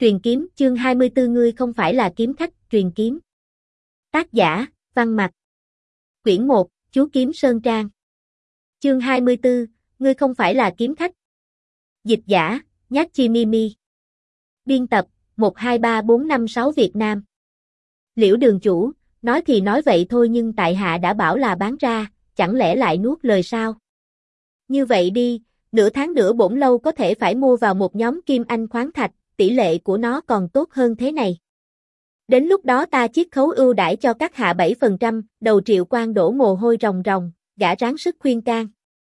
Truyền kiếm, chương 24 ngươi không phải là kiếm khách, truyền kiếm. Tác giả, Văn Mặc. Quyển 1, Chú Kiếm Sơn Trang. Chương 24, ngươi không phải là kiếm khách. Dịch giả, Nhát Chi Mimi. Biên tập, 123456 Việt Nam. Liễu đường chủ, nói thì nói vậy thôi nhưng tại hạ đã bảo là bán ra, chẳng lẽ lại nuốt lời sao? Như vậy đi, nửa tháng nữa bổn lâu có thể phải mua vào một nhóm kim anh khoáng thạch, tỷ lệ của nó còn tốt hơn thế này. Đến lúc đó ta chiết khấu ưu đãi cho các hạ 7%, đầu Triệu Quan đổ mồ hôi ròng ròng, gã ráng sức khuyên can.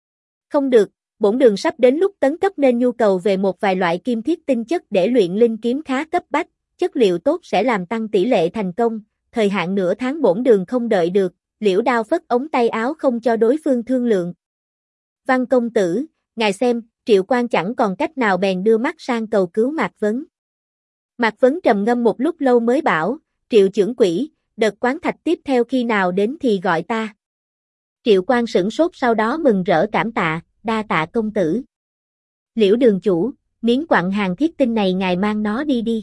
Không được, bổn đường sắp đến lúc tấn cấp nên nhu cầu về một vài loại kim thiết tinh chất để luyện linh kiếm khá cấp bách, chất liệu tốt sẽ làm tăng tỷ lệ thành công, thời hạn nửa tháng bổn đường không đợi được, Liễu Đao phất ống tay áo không cho đối phương thương lượng. Văn công tử, ngài xem, Triệu Quan chẳng còn cách nào bèn đưa mắt sang cầu cứu Mạc Vấn. Mạc Vấn trầm ngâm một lúc lâu mới bảo, Triệu trưởng quỹ, đợt quán thạch tiếp theo khi nào đến thì gọi ta. Triệu Quan sửng sốt sau đó mừng rỡ cảm tạ, đa tạ công tử. Liễu đường chủ, miếng quặng hàng thiết tinh này ngài mang nó đi đi.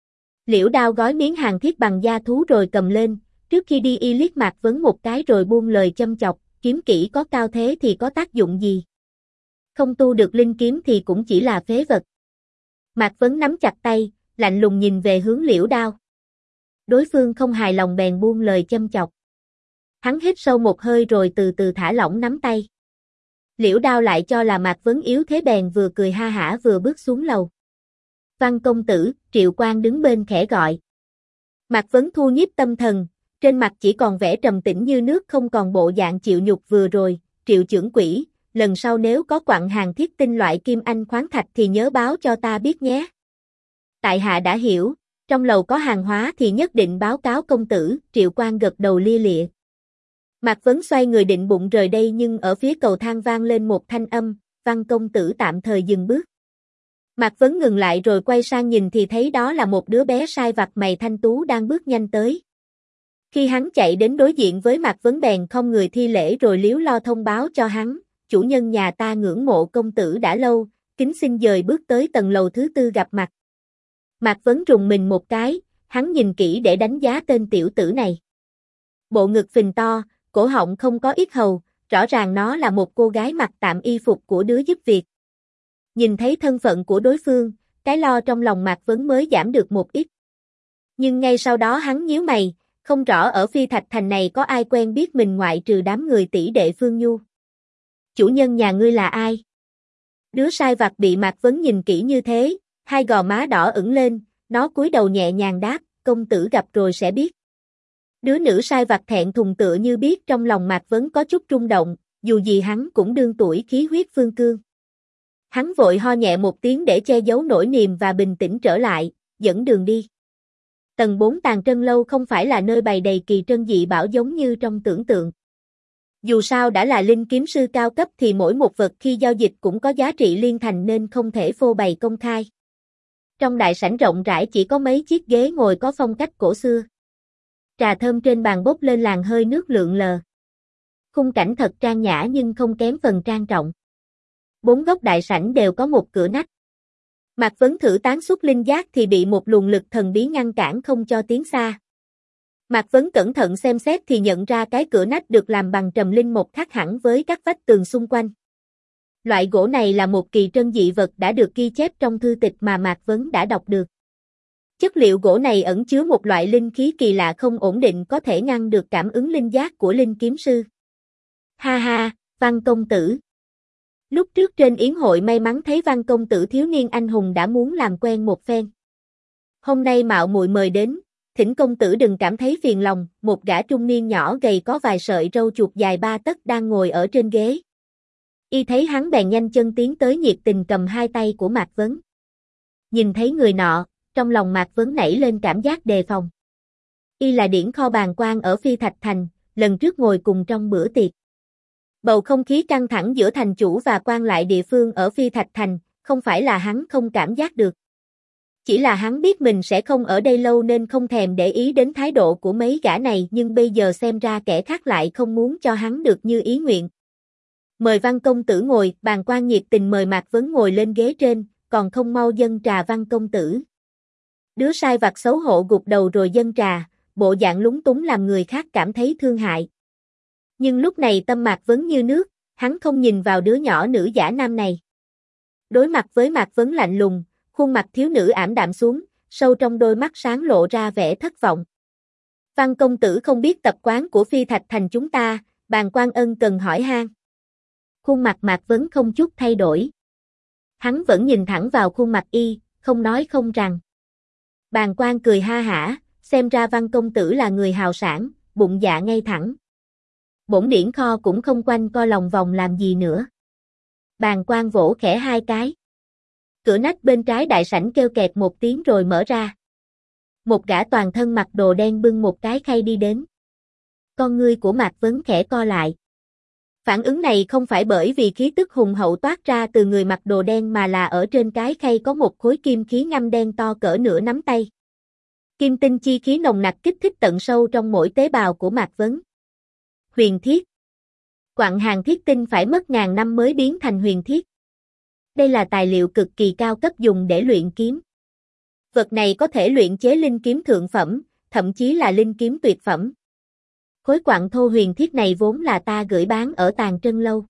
Liễu Đao gói miếng hàng thiết bằng da thú rồi cầm lên, trước khi đi y liếc Mạc Vấn một cái rồi buông lời châm chọc, kiếm kỹ có cao thế thì có tác dụng gì? Không tu được linh kiếm thì cũng chỉ là phế vật. Mạc Vấn nắm chặt tay, lạnh lùng nhìn về hướng Liễu Đao. Đối phương không hài lòng bèn buông lời châm chọc. Hắn hít sâu một hơi rồi từ từ thả lỏng nắm tay. Liễu Đao lại cho là Mạc Vấn yếu thế bèn vừa cười ha hả vừa bước xuống lầu. Văn công tử, Triệu Quan đứng bên khẽ gọi. Mạc Vấn thu nhiếp tâm thần, trên mặt chỉ còn vẻ trầm tĩnh như nước không còn bộ dạng chịu nhục vừa rồi. Triệu trưởng quỹ, lần sau nếu có quặng hàng thiết tinh loại kim anh khoáng thạch thì nhớ báo cho ta biết nhé. Tại hạ đã hiểu, trong lầu có hàng hóa thì nhất định báo cáo công tử, Triệu Quan gật đầu lia lịa. Mạc Vấn xoay người định bụng rời đây nhưng ở phía cầu thang vang lên một thanh âm, Văn công tử tạm thời dừng bước. Mạc Vấn ngừng lại rồi quay sang nhìn thì thấy đó là một đứa bé sai vặt mày thanh tú đang bước nhanh tới. Khi hắn chạy đến đối diện với Mạc Vấn bèn không người thi lễ rồi líu lo thông báo cho hắn, chủ nhân nhà ta ngưỡng mộ công tử đã lâu, kính xin dời bước tới tầng lầu thứ 4 gặp mặt. Mạc Vấn rùng mình một cái, hắn nhìn kỹ để đánh giá tên tiểu tử này. Bộ ngực phình to, cổ họng không có yết hầu, rõ ràng nó là một cô gái mặc tạm y phục của đứa giúp việc. Nhìn thấy thân phận của đối phương, cái lo trong lòng Mạc Vấn mới giảm được một ít. Nhưng ngay sau đó hắn nhíu mày, không rõ ở Phi Thạch Thành này có ai quen biết mình ngoại trừ đám người tỷ đệ Phương Nhu. Chủ nhân nhà ngươi là ai? Đứa sai vặt bị Mạc Vấn nhìn kỹ như thế, hai gò má đỏ ửng lên, nó cúi đầu nhẹ nhàng đáp, công tử gặp rồi sẽ biết. Đứa nữ sai vặt thẹn thùng tựa như biết trong lòng Mạc Vấn có chút rung động, dù gì hắn cũng đương tuổi khí huyết phương cương. Hắn vội ho nhẹ một tiếng để che giấu nỗi niềm và bình tĩnh trở lại, dẫn đường đi. Tầng 4 Tàn Trân Lâu không phải là nơi bày đầy kỳ trân dị bảo giống như trong tưởng tượng. Dù sao đã là linh kiếm sư cao cấp thì mỗi một vật khi giao dịch cũng có giá trị liên thành nên không thể phô bày công khai. Trong đại sảnh rộng rãi chỉ có mấy chiếc ghế ngồi có phong cách cổ xưa. Trà thơm trên bàn bốc lên làn hơi nước lượn lờ. Khung cảnh thật trang nhã nhưng không kém phần trang trọng. Bốn góc đại sảnh đều có một cửa nách. Mạc Vấn thử tán xuất linh giác thì bị một luồng lực thần bí ngăn cản không cho tiến xa. Mạc Vấn cẩn thận xem xét thì nhận ra cái cửa nách được làm bằng trầm linh mộc khác hẳn với các vách tường xung quanh. Loại gỗ này là một kỳ trân dị vật đã được ghi chép trong thư tịch mà Mạc Vấn đã đọc được. Chất liệu gỗ này ẩn chứa một loại linh khí kỳ lạ không ổn định có thể ngăn được cảm ứng linh giác của linh kiếm sư. Ha ha, Văn công tử. Lúc trước trên yến hội may mắn thấy Văn công tử thiếu niên anh hùng đã muốn làm quen một phen. Hôm nay mạo muội mời đến, thỉnh công tử đừng cảm thấy phiền lòng, một gã trung niên nhỏ gầy có vài sợi râu chuột dài 3 tấc đang ngồi ở trên ghế. Y thấy hắn bèn nhanh chân tiến tới nhiệt tình cầm hai tay của Mạc Vấn. Nhìn thấy người nọ, trong lòng Mạc Vấn nảy lên cảm giác đề phòng. Y là điển kho bàng quan ở Phi Thạch Thành, lần trước ngồi cùng trong bữa tiệc. Bầu không khí căng thẳng giữa thành chủ và quan lại địa phương ở Phi Thạch Thành, không phải là hắn không cảm giác được. Chỉ là hắn biết mình sẽ không ở đây lâu nên không thèm để ý đến thái độ của mấy gã này nhưng bây giờ xem ra kẻ khác lại không muốn cho hắn được như ý nguyện. Mời Văn công tử ngồi, bàng quan nhiệt tình mời Mạc Vấn ngồi lên ghế trên, còn không mau dâng trà Văn công tử. Đứa sai vặt xấu hổ gục đầu rồi dâng trà, bộ dạng lúng túng làm người khác cảm thấy thương hại. Nhưng lúc này tâm Mạc Vấn như nước, hắn không nhìn vào đứa nhỏ nữ giả nam này. Đối mặt với Mạc Vấn lạnh lùng, khuôn mặt thiếu nữ ảm đạm xuống, sâu trong đôi mắt sáng lộ ra vẻ thất vọng. Văn công tử không biết tập quán của Phi Thạch Thành chúng ta, Bàng Quan ân cần hỏi han. Khuôn mặt Mạc Vấn không chút thay đổi. Hắn vẫn nhìn thẳng vào khuôn mặt y, không nói không rằng. Bàng Quan cười ha hả, xem ra Văn công tử là người hào sảng, bụng dạ ngay thẳng. Bổn điển kho cũng không quanh co lòng vòng làm gì nữa. Bàng Quan vỗ khẽ hai cái. Cửa nách bên trái đại sảnh kêu kẹt một tiếng rồi mở ra. Một gã toàn thân mặc đồ đen bưng một cái khay đi đến. Con ngươi của Mạc Vấn khẽ co lại. Phản ứng này không phải bởi vì khí tức hùng hậu toát ra từ người mặc đồ đen mà là ở trên cái khay có một khối kim khí ngăm đen to cỡ nửa nắm tay. Kim tinh chi khí nồng nặc kích thích tận sâu trong mỗi tế bào của Mạc Vấn. Huyền thiết. Quặng hàng thiết tinh phải mất ngàn năm mới biến thành huyền thiết. Đây là tài liệu cực kỳ cao cấp dùng để luyện kiếm. Vật này có thể luyện chế linh kiếm thượng phẩm, thậm chí là linh kiếm tuyệt phẩm. Khối quặng thô huyền thiết này vốn là ta gửi bán ở Tàng Trân Lâu.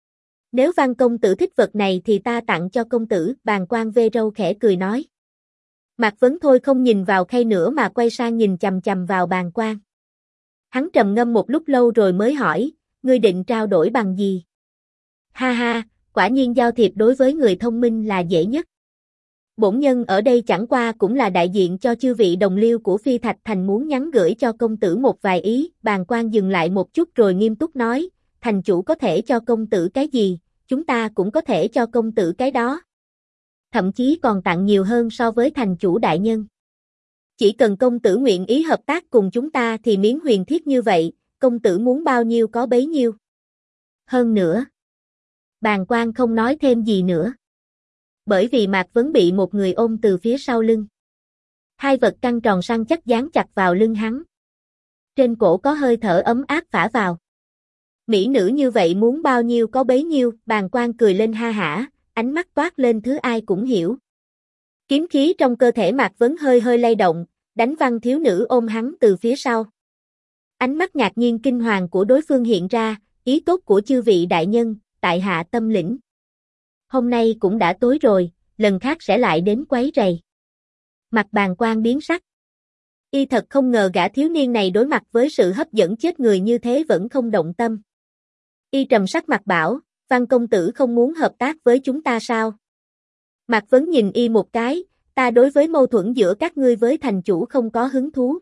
Nếu Văn công tử thích vật này thì ta tặng cho công tử, Bàng Quan vê râu khẽ cười nói. Mạc Vấn thôi không nhìn vào khay nữa mà quay sang nhìn chằm chằm vào Bàng Quan. Hắn trầm ngâm một lúc lâu rồi mới hỏi, ngươi định trao đổi bằng gì? Ha ha, quả nhiên giao thiệp đối với người thông minh là dễ nhất. Bổn nhân ở đây chẳng qua cũng là đại diện cho chư vị đồng liêu của Phi Thạch Thành muốn nhắn gửi cho công tử một vài ý. Bàng Quan dừng lại một chút rồi nghiêm túc nói, thành chủ có thể cho công tử cái gì, chúng ta cũng có thể cho công tử cái đó. Thậm chí còn tặng nhiều hơn so với thành chủ đại nhân. Chỉ cần công tử nguyện ý hợp tác cùng chúng ta thì miếng huyền thiết như vậy, công tử muốn bao nhiêu có bấy nhiêu. Hơn nữa. Bàng Quan không nói thêm gì nữa. Bởi vì Mạc Vấn bị một người ôm từ phía sau lưng. Hai vật căng tròn săn chắc dán chặt vào lưng hắn. Trên cổ có hơi thở ấm áp phả vào. Mỹ nữ như vậy muốn bao nhiêu có bấy nhiêu, Bàng Quan cười lên ha hả, ánh mắt toát lên thứ ai cũng hiểu. Kiếm khí trong cơ thể Mạc Vấn hơi hơi lay động, đánh văng thiếu nữ ôm hắn từ phía sau. Ánh mắt ngạc nhiên kinh hoàng của đối phương hiện ra, ý tốt của chư vị đại nhân, tại hạ tâm lĩnh. Hôm nay cũng đã tối rồi, lần khác sẽ lại đến quấy rầy. Mặt Bàng Quan biến sắc. Y thật không ngờ gã thiếu niên này đối mặt với sự hấp dẫn chết người như thế vẫn không động tâm. Y trầm sắc mặt bảo, Văn công tử không muốn hợp tác với chúng ta sao? Mạc Vấn nhìn Y một cái, ta đối với mâu thuẫn giữa các ngươi với thành chủ không có hứng thú.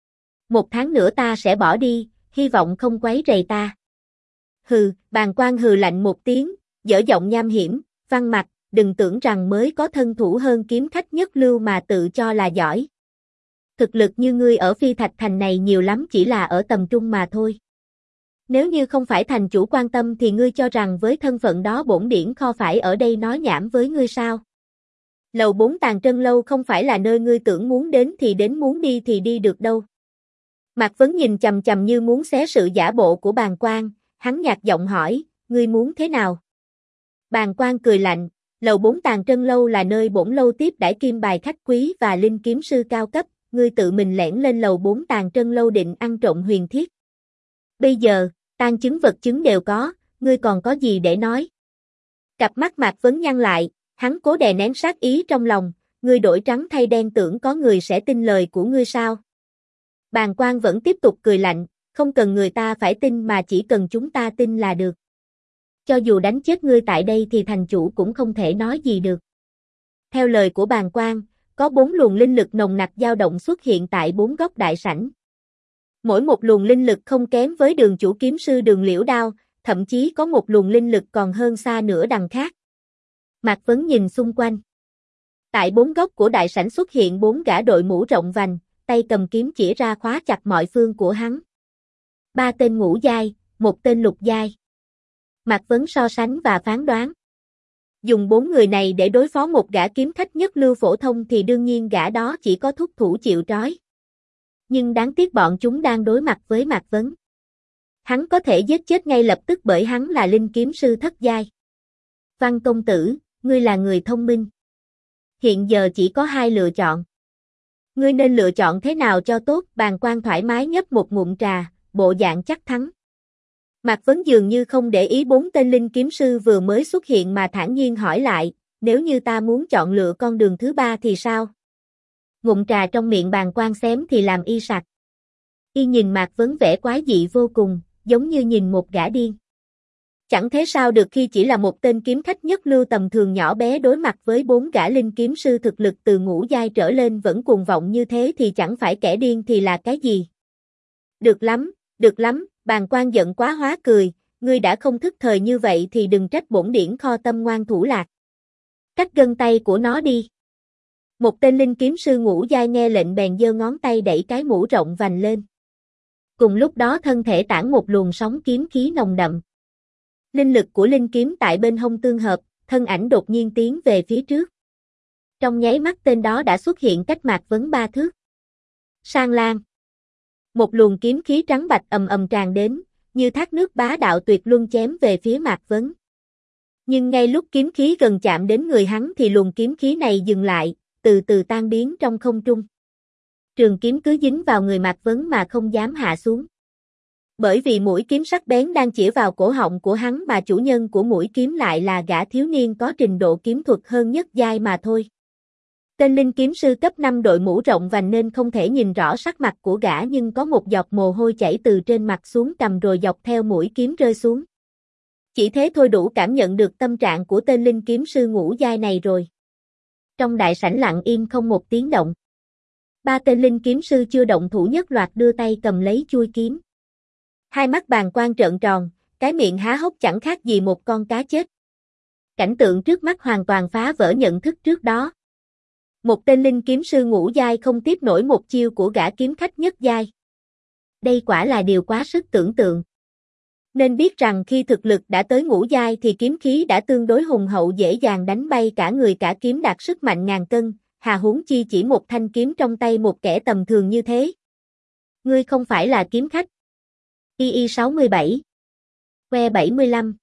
1 tháng nữa ta sẽ bỏ đi, hy vọng không quấy rầy ta. Hừ, Bàng Quan hừ lạnh một tiếng, dở giọng nham hiểm, Văn Mặc, đừng tưởng rằng mới có thân thủ hơn kiếm khách nhất lưu mà tự cho là giỏi. Thực lực như ngươi ở Phi Thạch Thành này nhiều lắm chỉ là ở tầm trung mà thôi. Nếu như không phải thành chủ quan tâm thì ngươi cho rằng với thân phận đó bổn điển kho phải ở đây nói nhảm với ngươi sao? Lầu 4 Tàng Trân Lâu không phải là nơi ngươi tưởng muốn đến thì đến muốn đi thì đi được đâu. Mạc Vấn nhìn chằm chằm như muốn xé sự giả bộ của Bàng Quan, hắn nhạt giọng hỏi, ngươi muốn thế nào? Bàng Quan cười lạnh, lầu 4 Tàng Trân Lâu là nơi bổn lâu tiếp đãi kim bài khách quý và linh kiếm sư cao cấp, ngươi tự mình lẻn lên lầu 4 Tàng Trân Lâu định ăn trộm huyền thiết. Bây giờ, tang chứng vật chứng đều có, ngươi còn có gì để nói? Cặp mắt Mạc Vấn nhăn lại, hắn cố đè nén sát ý trong lòng, ngươi đổi trắng thay đen tưởng có người sẽ tin lời của ngươi sao? Bàng Quan vẫn tiếp tục cười lạnh, không cần người ta phải tin mà chỉ cần chúng ta tin là được. Cho dù đánh chết ngươi tại đây thì thành chủ cũng không thể nói gì được. Theo lời của Bàng Quan, có 4 luồng linh lực nồng nặc dao động xuất hiện tại 4 góc đại sảnh. Mỗi một luồng linh lực không kém với Đường chủ kiếm sư Đường Liễu Đao, thậm chí có một luồng linh lực còn hơn xa nữa đằng khác. Mạc Vấn nhìn xung quanh. Tại 4 góc của đại sảnh xuất hiện 4 gã đội mũ rộng vành, tay cầm kiếm chỉ ra khóa chặt mọi phương của hắn. 3 tên ngũ giai, 1 tên lục giai. Mạc Vấn so sánh và phán đoán. Dùng 4 người này để đối phó một gã kiếm khách nhất lưu phổ thông thì đương nhiên gã đó chỉ có thúc thủ chịu trói. Nhưng đáng tiếc bọn chúng đang đối mặt với Mạc Vấn. Hắn có thể giết chết ngay lập tức bởi hắn là linh kiếm sư thất giai. Văn công tử, ngươi là người thông minh. Hiện giờ chỉ có 2 lựa chọn. Ngươi nên lựa chọn thế nào cho tốt, Bàng Quan thoải mái nhấp một ngụm trà, bộ dạng chắc thắng. Mạc Vấn dường như không để ý 4 tên linh kiếm sư vừa mới xuất hiện mà thản nhiên hỏi lại, nếu như ta muốn chọn lựa con đường thứ 3 thì sao? Ngụm trà trong miệng Bàng Quan xém thì làm y sặc. Y nhìn Mạc Vấn vẻ quái dị vô cùng, giống như nhìn một gã điên. Chẳng thế sao được khi chỉ là một tên kiếm khách nhất lưu tầm thường nhỏ bé đối mặt với 4 gã linh kiếm sư thực lực từ ngũ giai trở lên vẫn cuồng vọng như thế thì chẳng phải kẻ điên thì là cái gì? Được lắm, Bàng Quan giận quá hóa cười, ngươi đã không thức thời như vậy thì đừng trách bổn điển kho tâm ngoan thủ lạc. Cắt gân tay của nó đi. Một tên linh kiếm sư ngũ giai nghe lệnh bèn giơ ngón tay đẩy cái mũ rộng vành lên. Cùng lúc đó thân thể tản một luồng sóng kiếm khí nồng đậm. Linh lực của linh kiếm tại bên hông tương hợp, thân ảnh đột nhiên tiến về phía trước. Trong nháy mắt tên đó đã xuất hiện cách Mạc Vấn 3 thước. Sang Lan. Một luồng kiếm khí trắng bạch ầm ầm tràn đến, như thác nước bá đạo tuyệt luân chém về phía Mạc Vấn. Nhưng ngay lúc kiếm khí gần chạm đến người hắn thì luồng kiếm khí này dừng lại, từ từ tan biến trong không trung. Trường kiếm cứ dính vào người Mạc Vấn mà không dám hạ xuống. Bởi vì mũi kiếm sắc bén đang chĩa vào cổ họng của hắn mà chủ nhân của mũi kiếm lại là gã thiếu niên có trình độ kiếm thuật hơn nhất giai mà thôi. Tên linh kiếm sư cấp 5 đội mũ rộng vành nên không thể nhìn rõ sắc mặt của gã nhưng có một giọt mồ hôi chảy từ trên mặt xuống cằm rồi dọc theo mũi kiếm rơi xuống. Chỉ thế thôi đủ cảm nhận được tâm trạng của tên linh kiếm sư ngũ giai này rồi. Trong đại sảnh lặng im không một tiếng động. 3 tên linh kiếm sư chưa động thủ nhất loạt đưa tay cầm lấy chuôi kiếm. Hai mắt Bàng Quan trợn tròn, cái miệng há hốc chẳng khác gì một con cá chết. Cảnh tượng trước mắt hoàn toàn phá vỡ nhận thức trước đó. Một tên linh kiếm sư ngũ giai không tiếp nổi một chiêu của gã kiếm khách nhất giai. Đây quả là điều quá sức tưởng tượng. Nên biết rằng khi thực lực đã tới ngũ giai thì kiếm khí đã tương đối hùng hậu dễ dàng đánh bay cả người cả kiếm đạt sức mạnh ngàn cân, hà huống chi chỉ một thanh kiếm trong tay một kẻ tầm thường như thế. Ngươi không phải là kiếm khách. II 67. Que 75.